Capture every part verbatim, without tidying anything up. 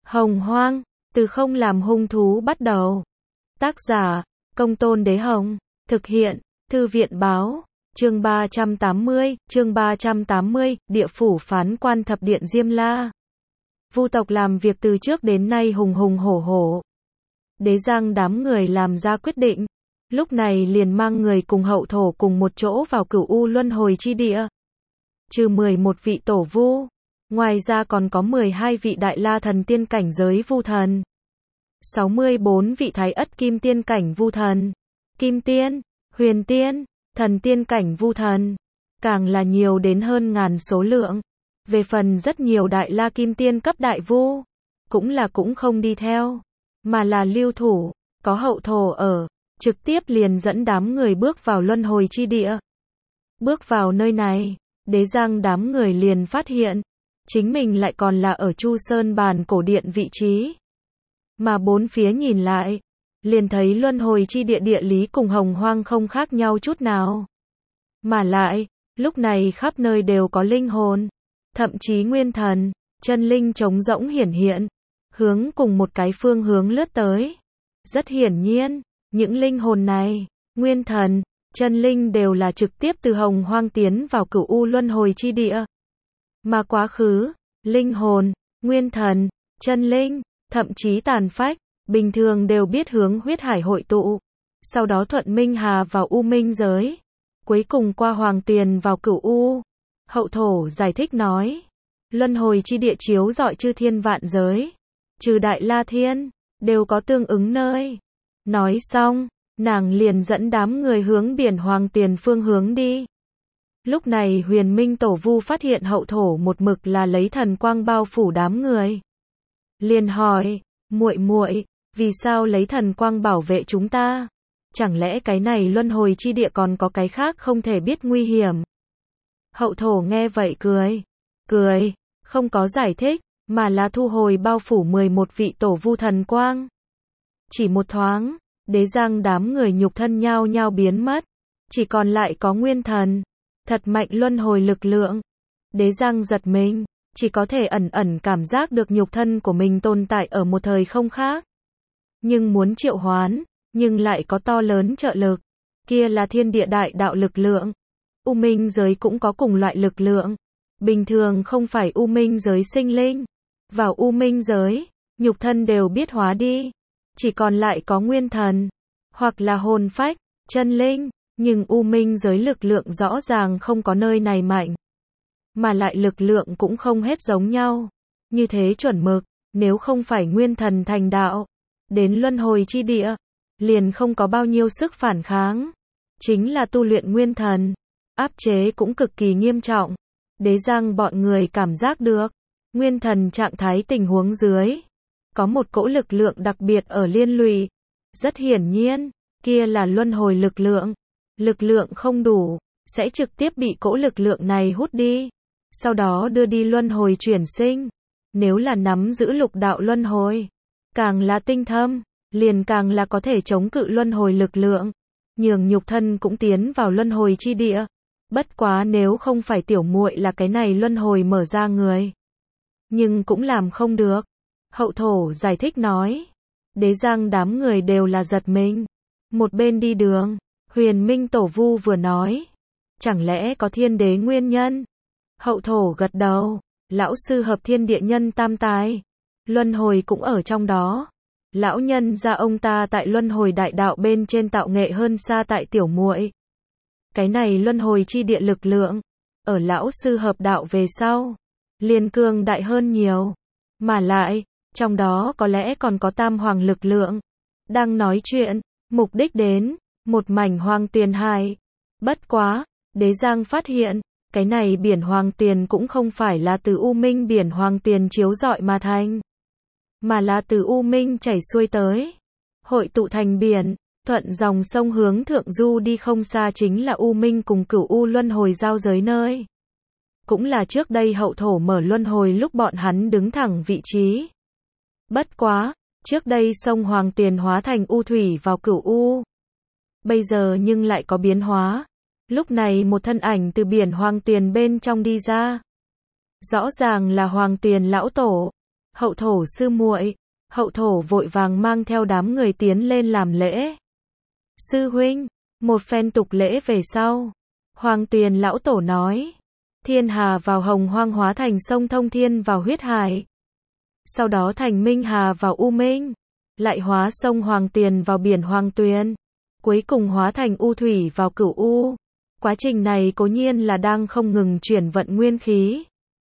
Hồng Hoang, từ không làm hung thú bắt đầu. Tác giả, Công Tôn Đế Hồng. Thực hiện, Thư viện Báo. Chương ba trăm tám mươi, chương ba trăm tám mươi, địa phủ phán quan thập điện Diêm La. Vu tộc làm việc từ trước đến nay hùng hùng hổ hổ. Đế Giang đám người làm ra quyết định, lúc này liền mang người cùng hậu thổ cùng một chỗ vào Cửu U Luân Hồi chi địa. Trừ mười một vị tổ vu, ngoài ra còn có mười hai vị đại la thần tiên cảnh giới vu thần, sáu mươi bốn vị thái ất kim tiên cảnh vu thần, kim tiên, huyền tiên, thần tiên cảnh vu thần, càng là nhiều đến hơn ngàn số lượng. Về phần rất nhiều đại la kim tiên cấp đại vu, cũng là cũng không đi theo, mà là lưu thủ, có hậu thổ ở, trực tiếp liền dẫn đám người bước vào luân hồi chi địa. Bước vào nơi này, Đế Giang đám người liền phát hiện, chính mình lại còn là ở Chu Sơn bàn cổ điện vị trí. Mà bốn phía nhìn lại, liền thấy luân hồi chi địa địa lý cùng Hồng Hoang không khác nhau chút nào. Mà lại, lúc này khắp nơi đều có linh hồn, thậm chí nguyên thần, chân linh trống rỗng hiển hiện, hướng cùng một cái phương hướng lướt tới. Rất hiển nhiên, những linh hồn này, nguyên thần, chân linh đều là trực tiếp từ Hồng Hoang tiến vào Cửu U Luân Hồi chi địa. Mà quá khứ, linh hồn, nguyên thần, chân linh, thậm chí tàn phách, bình thường đều biết hướng huyết hải hội tụ, sau đó thuận minh hà vào U Minh giới, cuối cùng qua Hoàng Tuyền vào Cửu U. Hậu thổ giải thích nói, luân hồi chi địa chiếu rọi chư thiên vạn giới, trừ Đại La Thiên, đều có tương ứng nơi. Nói xong, nàng liền dẫn đám người hướng biển Hoàng Tuyền phương hướng đi. Lúc này Huyền Minh Tổ Vu phát hiện hậu thổ một mực là lấy thần quang bao phủ đám người. Liền hỏi, muội muội, vì sao lấy thần quang bảo vệ chúng ta? Chẳng lẽ cái này luân hồi chi địa còn có cái khác không thể biết nguy hiểm? Hậu thổ nghe vậy cười, cười, không có giải thích, mà là thu hồi bao phủ mười một vị tổ vu thần quang. Chỉ một thoáng, Đế Giang đám người nhục thân nhao nhao biến mất, chỉ còn lại có nguyên thần, thật mạnh luân hồi lực lượng. Đế Giang giật mình, chỉ có thể ẩn ẩn cảm giác được nhục thân của mình tồn tại ở một thời không khác. Nhưng muốn triệu hoán, nhưng lại có to lớn trợ lực, kia là thiên địa đại đạo lực lượng. U Minh giới cũng có cùng loại lực lượng. Bình thường không phải U Minh giới sinh linh, vào U Minh giới, nhục thân đều biết hóa đi, chỉ còn lại có nguyên thần, hoặc là hồn phách, chân linh, nhưng U Minh giới lực lượng rõ ràng không có nơi này mạnh, mà lại lực lượng cũng không hết giống nhau. Như thế chuẩn mực, nếu không phải nguyên thần thành đạo, đến luân hồi chi địa, liền không có bao nhiêu sức phản kháng. Chính là tu luyện nguyên thần, áp chế cũng cực kỳ nghiêm trọng. Đế Giang bọn người cảm giác được, nguyên thần trạng thái tình huống dưới, có một cỗ lực lượng đặc biệt ở liên lụy. Rất hiển nhiên, kia là luân hồi lực lượng. Lực lượng không đủ, sẽ trực tiếp bị cỗ lực lượng này hút đi, sau đó đưa đi luân hồi chuyển sinh. Nếu là nắm giữ lục đạo luân hồi, càng là tinh thâm, liền càng là có thể chống cự luân hồi lực lượng, nhường nhục thân cũng tiến vào luân hồi chi địa. Bất quá nếu không phải tiểu muội là cái này luân hồi mở ra người, nhưng cũng làm không được. Hậu thổ giải thích nói. Đế Giang đám người đều là giật mình. Một bên đi đường, Huyền Minh Tổ Vu vừa nói, chẳng lẽ có thiên đế nguyên nhân? Hậu thổ gật đầu, lão sư hợp thiên địa nhân tam tài, luân hồi cũng ở trong đó. Lão nhân gia ông ta tại luân hồi đại đạo bên trên tạo nghệ hơn xa tại tiểu muội. Cái này luân hồi chi địa lực lượng, ở lão sư hợp đạo về sau, liền cường đại hơn nhiều. Mà lại, trong đó có lẽ còn có tam hoàng lực lượng. Đang nói chuyện, mục đích đến, một mảnh Hoàng Tuyền hải. Bất quá, Đế Giang phát hiện, cái này biển Hoàng Tuyền cũng không phải là từ U Minh biển Hoàng Tuyền chiếu rọi mà thành, mà là từ U Minh chảy xuôi tới, hội tụ thành biển, thuận dòng sông hướng thượng du đi không xa chính là U Minh cùng Cửu U luân hồi giao giới nơi. Cũng là trước đây hậu thổ mở luân hồi lúc bọn hắn đứng thẳng vị trí. Bất quá, trước đây sông Hoàng Tuyền hóa thành U thủy vào Cửu U. Bây giờ nhưng lại có biến hóa. Lúc này một thân ảnh từ biển Hoàng Tuyền bên trong đi ra. Rõ ràng là Hoàng Tuyền lão tổ. Hậu thổ sư muội. Hậu thổ vội vàng mang theo đám người tiến lên làm lễ. Sư huynh, một phen tục lễ về sau, Hoàng Tuyền lão tổ nói, thiên hà vào hồng hoang hóa thành sông thông thiên vào huyết hải. Sau đó thành minh hà vào u minh, lại hóa sông Hoàng Tuyền vào biển Hoàng Tuyền, cuối cùng hóa thành u thủy vào cửu u. Quá trình này cố nhiên là đang không ngừng chuyển vận nguyên khí,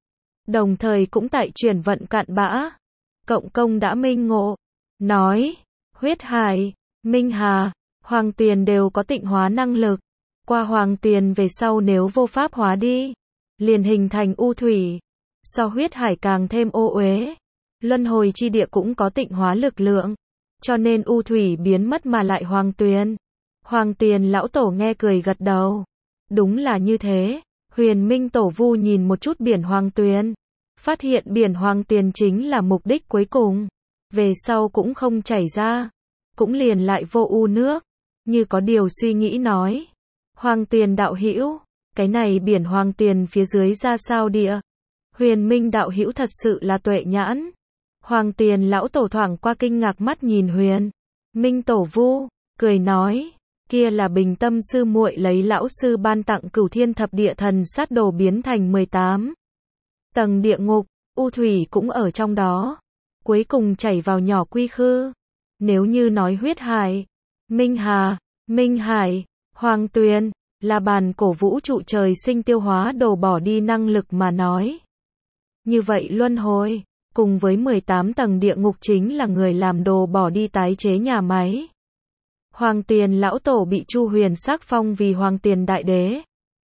đồng thời cũng tại chuyển vận cạn bã. Cộng công đã minh ngộ, nói, huyết hải, minh hà, Hoàng Tuyền đều có tịnh hóa năng lực. Qua Hoàng Tuyền về sau nếu vô pháp hóa đi, liền hình thành u thủy, so huyết hải càng thêm ô uế. Luân hồi chi địa cũng có tịnh hóa lực lượng, cho nên u thủy biến mất mà lại Hoàng Tuyền. Hoàng Tuyền lão tổ nghe cười gật đầu. Đúng là như thế. Huyền Minh tổ vu nhìn một chút biển Hoàng Tuyền, phát hiện biển Hoàng Tuyền chính là mục đích cuối cùng, về sau cũng không chảy ra, cũng liền lại vô u nước, như có điều suy nghĩ nói, Hoàng Tuyền đạo hữu, cái này biển Hoàng Tuyền phía dưới ra sao địa? Huyền Minh đạo hữu thật sự là tuệ nhãn. Hoàng Tuyền lão tổ thoảng qua kinh ngạc mắt nhìn Huyền Minh tổ vu, cười nói, kia là Bình Tâm sư muội lấy lão sư ban tặng Cửu Thiên Thập Địa Thần Sát Đồ biến thành mười tám tầng địa ngục, u thủy cũng ở trong đó, cuối cùng chảy vào nhỏ quy khư. Nếu như nói huyết hải, minh hà, minh hải, Hoàng Tuyền là bàn cổ vũ trụ trời sinh tiêu hóa đồ bỏ đi năng lực mà nói, như vậy luân hồi cùng với mười tám tầng địa ngục chính là người làm đồ bỏ đi tái chế nhà máy. Hoàng Tuyền lão tổ bị Chu Huyền sắc phong vì Hoàng Tuyền đại đế,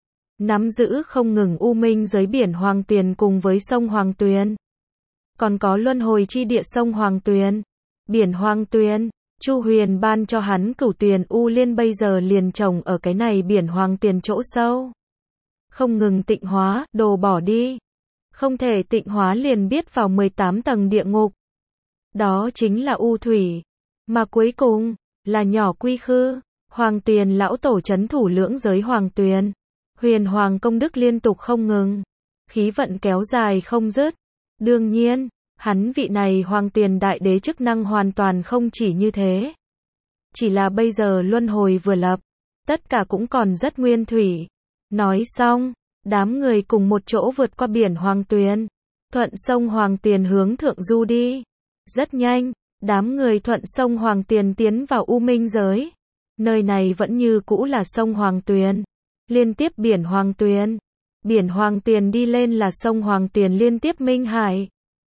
nắm giữ không ngừng u minh giới biển Hoàng Tuyền cùng với sông Hoàng Tuyền, còn có luân hồi chi địa sông Hoàng Tuyền, biển Hoàng Tuyền. Chu Huyền ban cho hắn Cửu Tuyền U Liên bây giờ liền trồng ở cái này biển Hoàng Tuyền chỗ sâu, không ngừng tịnh hóa, đồ bỏ đi, không thể tịnh hóa liền biết vào mười tám tầng địa ngục. Đó chính là u thủy, mà cuối cùng là nhỏ quy khư. Hoàng Tuyền lão tổ trấn thủ lưỡng giới Hoàng Tuyền, Huyền Hoàng công đức liên tục không ngừng, khí vận kéo dài không dứt. Đương nhiên, hắn vị này Hoàng Tuyền đại đế chức năng hoàn toàn không chỉ như thế. Chỉ là bây giờ luân hồi vừa lập, tất cả cũng còn rất nguyên thủy. Nói xong, đám người cùng một chỗ vượt qua biển Hoàng Tuyền, thuận sông Hoàng Tuyền hướng thượng du đi. Rất nhanh, đám người thuận sông Hoàng Tuyền tiến vào u minh giới. Nơi này vẫn như cũ là sông Hoàng Tuyền, liên tiếp biển Hoàng Tuyền. Biển Hoàng Tuyền đi lên là sông Hoàng Tuyền liên tiếp Minh Hải.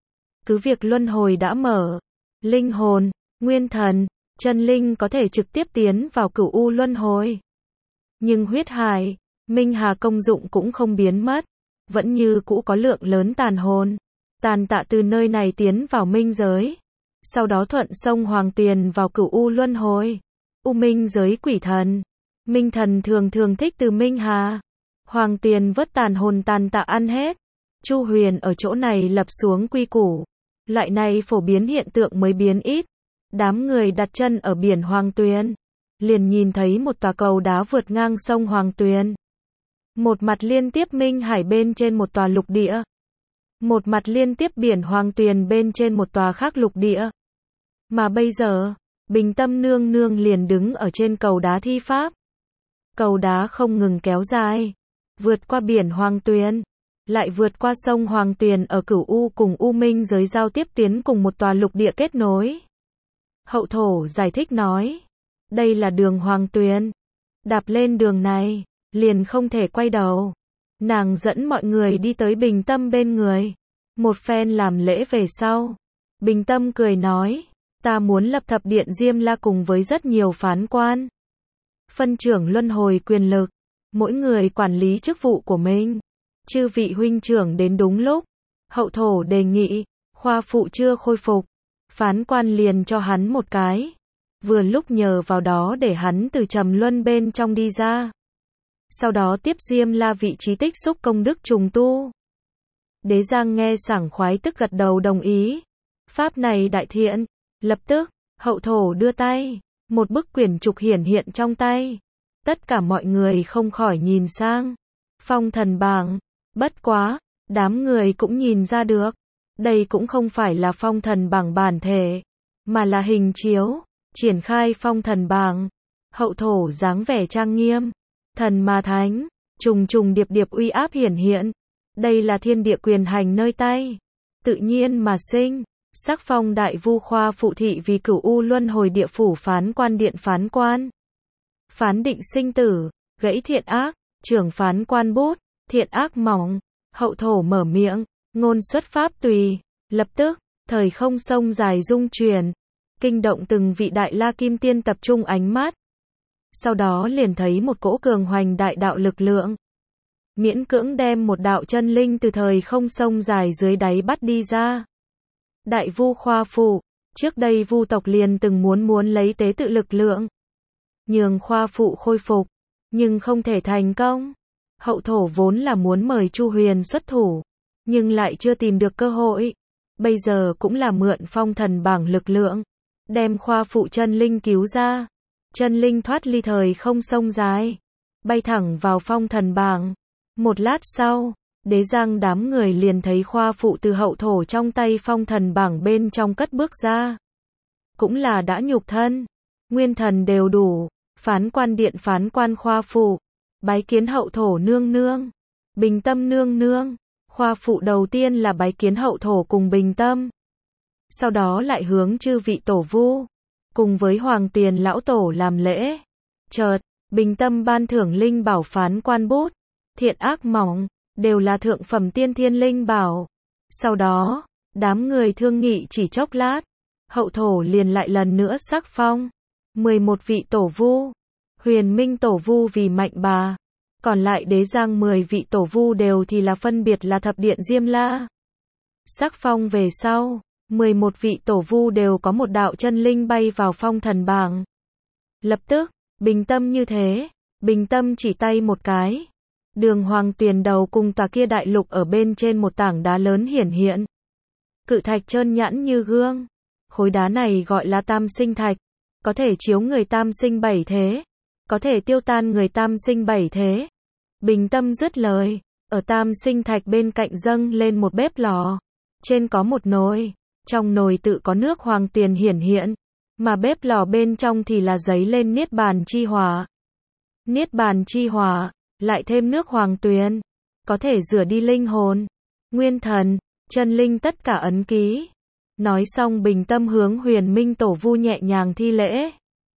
Cứ việc luân hồi đã mở, linh hồn, nguyên thần, chân linh có thể trực tiếp tiến vào cửu u luân hồi. Nhưng huyết hải, minh hà công dụng cũng không biến mất, vẫn như cũ có lượng lớn tàn hồn, tàn tạ từ nơi này tiến vào minh giới. Sau đó thuận sông Hoàng Tuyền vào cửu u luân hồi. U minh giới quỷ thần, minh thần thường thường thích từ minh hà, Hoàng Tuyền vớt tàn hồn tàn tạ ăn hết. Chu Huyền ở chỗ này lập xuống quy củ. Loại này phổ biến hiện tượng mới biến ít. Đám người đặt chân ở biển Hoàng Tuyền, liền nhìn thấy một tòa cầu đá vượt ngang sông Hoàng Tuyền. Một mặt liên tiếp Minh Hải bên trên một tòa lục địa. Một mặt liên tiếp biển Hoàng Tuyền bên trên một tòa khác lục địa. Mà bây giờ, Bình Tâm nương nương liền đứng ở trên cầu đá thi pháp. Cầu đá không ngừng kéo dài, vượt qua biển Hoàng Tuyền, lại vượt qua sông Hoàng Tuyền ở cửu u cùng u minh giới giao tiếp tiến cùng một tòa lục địa kết nối. Hậu thổ giải thích nói, đây là đường Hoàng Tuyền, đạp lên đường này, liền không thể quay đầu. Nàng dẫn mọi người đi tới Bình Tâm bên người, một phen làm lễ về sau. Bình Tâm cười nói, ta muốn lập thập điện Diêm La cùng với rất nhiều phán quan, phân trưởng luân hồi quyền lực, mỗi người quản lý chức vụ của mình. Chư vị huynh trưởng đến đúng lúc. Hậu thổ đề nghị, khoa phụ chưa khôi phục, phán quan liền cho hắn một cái, vừa lúc nhờ vào đó để hắn từ trầm luân bên trong đi ra. Sau đó tiếp Diêm La vị trí tích xúc công đức trùng tu. Đế Giang nghe sảng khoái tức gật đầu đồng ý. Pháp này đại thiện. Lập tức, hậu thổ đưa tay, một bức quyển trục hiển hiện trong tay. Tất cả mọi người không khỏi nhìn sang phong thần bảng. Bất quá, đám người cũng nhìn ra được, Đây cũng không phải là phong thần bảng bản thể, mà là hình chiếu, triển khai phong thần bảng. Hậu thổ dáng vẻ trang nghiêm, thần ma thánh, trùng trùng điệp điệp uy áp hiển hiện. Đây là thiên địa quyền hành nơi tay, tự nhiên mà sinh. Sắc phong đại vu khoa phụ thị vì cửu u luân hồi địa phủ phán quan điện phán quan. Phán định sinh tử, gãy thiện ác, trưởng phán quan bút, thiện ác mỏng. Hậu thổ mở miệng, ngôn xuất pháp tùy. Lập tức, thời không sông dài rung chuyển, kinh động từng vị đại la kim tiên tập trung ánh mắt. Sau đó liền thấy một cỗ cường hoành đại đạo lực lượng, miễn cưỡng đem một đạo chân linh từ thời không sông dài dưới đáy bắt đi ra. Đại vu khoa phụ, trước đây vu tộc liền từng muốn muốn lấy tế tự lực lượng, nhường khoa phụ khôi phục, nhưng không thể thành công. Hậu thổ vốn là muốn mời Chu Huyền xuất thủ, nhưng lại chưa tìm được cơ hội. Bây giờ cũng là mượn phong thần bảng lực lượng, đem khoa phụ chân linh cứu ra. Chân linh thoát ly thời không sông dài, bay thẳng vào phong thần bảng. Một lát sau, Đế Giang đám người liền thấy khoa phụ từ hậu thổ trong tay phong thần bảng bên trong cất bước ra. Cũng là đã nhục thân, nguyên thần đều đủ, phán quan điện phán quan khoa phụ, bái kiến hậu thổ nương nương, bình tâm nương nương. Khoa phụ đầu tiên là bái kiến hậu thổ cùng bình tâm, sau đó lại hướng chư vị tổ vu, cùng với hoàng tiền lão tổ làm lễ. Chợt, bình tâm ban thưởng linh bảo phán quan bút, thiện ác mỏng, đều là thượng phẩm tiên thiên linh bảo. Sau đó, đám người thương nghị chỉ chốc lát, hậu thổ liền lại lần nữa sắc phong mười một vị tổ vu. Huyền Minh tổ vu vì Mạnh Bà, còn lại Đế Giang mười vị tổ vu đều thì là phân biệt là thập điện Diêm La. Sắc phong về sau, mười một vị tổ vu đều có một đạo chân linh bay vào phong thần bảng. Lập tức, bình tâm như thế, bình tâm chỉ tay một cái. Đường Hoàng Tuyền đầu cùng tòa kia đại lục ở bên trên một tảng đá lớn hiển hiện. Cự thạch trơn nhẵn như gương. Khối đá này gọi là tam sinh thạch, có thể chiếu người tam sinh bảy thế, có thể tiêu tan người tam sinh bảy thế. Bình tâm dứt lời, ở tam sinh thạch bên cạnh dâng lên một bếp lò. Trên có một nồi, trong nồi tự có nước hoàng tuyền hiển hiện, mà bếp lò bên trong thì là giấy lên niết bàn chi hỏa. Niết bàn chi hỏa, lại thêm nước hoàng tuyền, có thể rửa đi linh hồn, nguyên thần, chân linh tất cả ấn ký. Nói xong bình tâm hướng Huyền Minh tổ vu nhẹ nhàng thi lễ.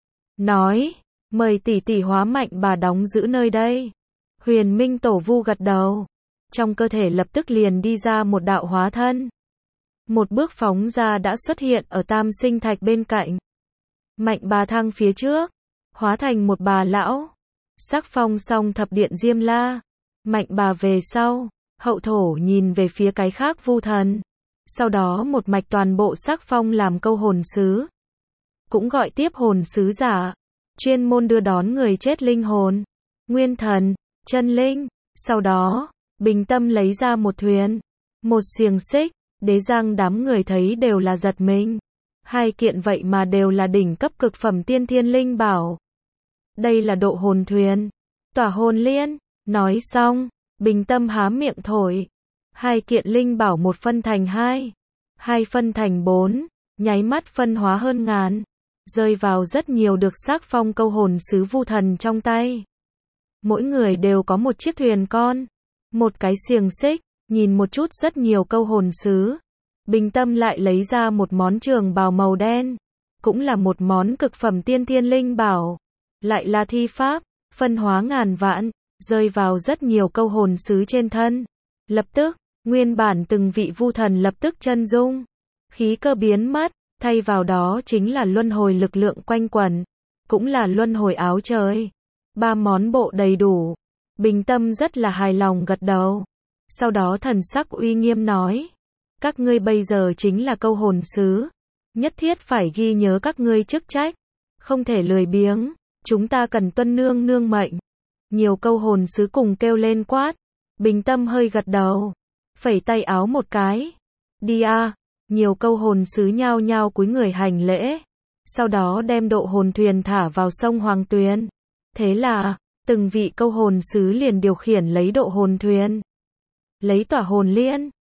Nói, mời tỷ tỷ hóa Mạnh Bà đóng giữ nơi đây. Huyền Minh tổ vu gật đầu. Trong cơ thể lập tức liền đi ra một đạo hóa thân. Một bước phóng ra đã xuất hiện ở tam sinh thạch bên cạnh. Mạnh Bà thăng phía trước, hóa thành một bà lão. Sắc phong xong thập điện Diêm La. Mạnh Bà về sau, hậu thổ nhìn về phía cái khác vu thần. Sau đó một mạch toàn bộ sắc phong làm câu hồn sứ. Cũng gọi tiếp hồn sứ giả. Chuyên môn đưa đón người chết linh hồn, nguyên thần, chân linh. Sau đó, bình tâm lấy ra một thuyền, một xiềng xích. Đế Giang đám người thấy đều là giật mình. Hai kiện vậy mà đều là đỉnh cấp cực phẩm tiên thiên linh bảo. Đây là độ hồn thuyền, tỏa hồn liên. Nói xong, bình tâm há miệng thổi. Hai kiện linh bảo một phân thành hai, hai phân thành bốn, nháy mắt phân hóa hơn ngàn, rơi vào rất nhiều được sắc phong câu hồn sứ vu thần trong tay. Mỗi người đều có một chiếc thuyền con, một cái xiềng xích. Nhìn một chút rất nhiều câu hồn sứ, bình tâm lại lấy ra một món trường bào màu đen, cũng là một món cực phẩm tiên thiên linh bảo, lại là thi pháp, phân hóa ngàn vạn, rơi vào rất nhiều câu hồn sứ trên thân. Lập tức, nguyên bản từng vị vu thần lập tức chân dung, khí cơ biến mất, thay vào đó chính là luân hồi lực lượng quanh quẩn, cũng là luân hồi áo trời. Ba món bộ đầy đủ, bình tâm rất là hài lòng gật đầu. Sau đó thần sắc uy nghiêm nói, các ngươi bây giờ chính là câu hồn sứ, nhất thiết phải ghi nhớ các ngươi chức trách, không thể lười biếng, chúng ta cần tuân nương nương mệnh. Nhiều câu hồn sứ cùng kêu lên quát, bình tâm hơi gật đầu, phẩy tay áo một cái, đi a. Nhiều câu hồn sứ nhao nhao cúi người hành lễ, sau đó đem độ hồn thuyền thả vào sông Hoàng Tuyền. Thế là, từng vị câu hồn sứ liền điều khiển lấy độ hồn thuyền, lấy tỏa hồn liên,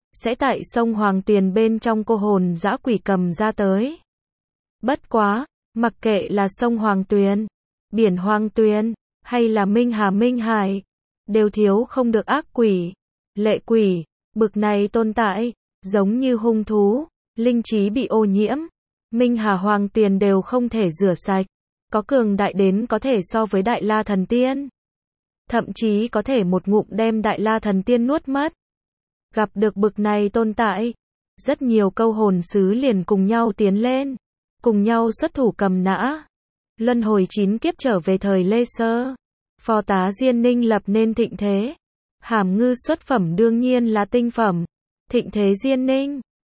sẽ tại sông Hoàng Tuyền bên trong cô hồn dã quỷ cầm ra tới. Bất quá, mặc kệ là sông Hoàng Tuyền, biển Hoàng Tuyền, hay là Minh Hà Minh Hải, đều thiếu không được ác quỷ, lệ quỷ, bực này tồn tại, giống như hung thú, linh trí bị ô nhiễm, Minh Hà Hoàng Tuyền đều không thể rửa sạch, có cường đại đến có thể so với Đại La Thần Tiên. Thậm chí có thể một ngụm đem Đại La Thần Tiên nuốt mất. Gặp được bực này tồn tại, rất nhiều câu hồn sứ liền cùng nhau tiến lên, cùng nhau xuất thủ cầm nã. Luân hồi chín kiếp trở về thời Lê Sơ, phò tá Diên Ninh lập nên thịnh thế. Hàm Ngư xuất phẩm đương nhiên là tinh phẩm, thịnh thế Diên Ninh.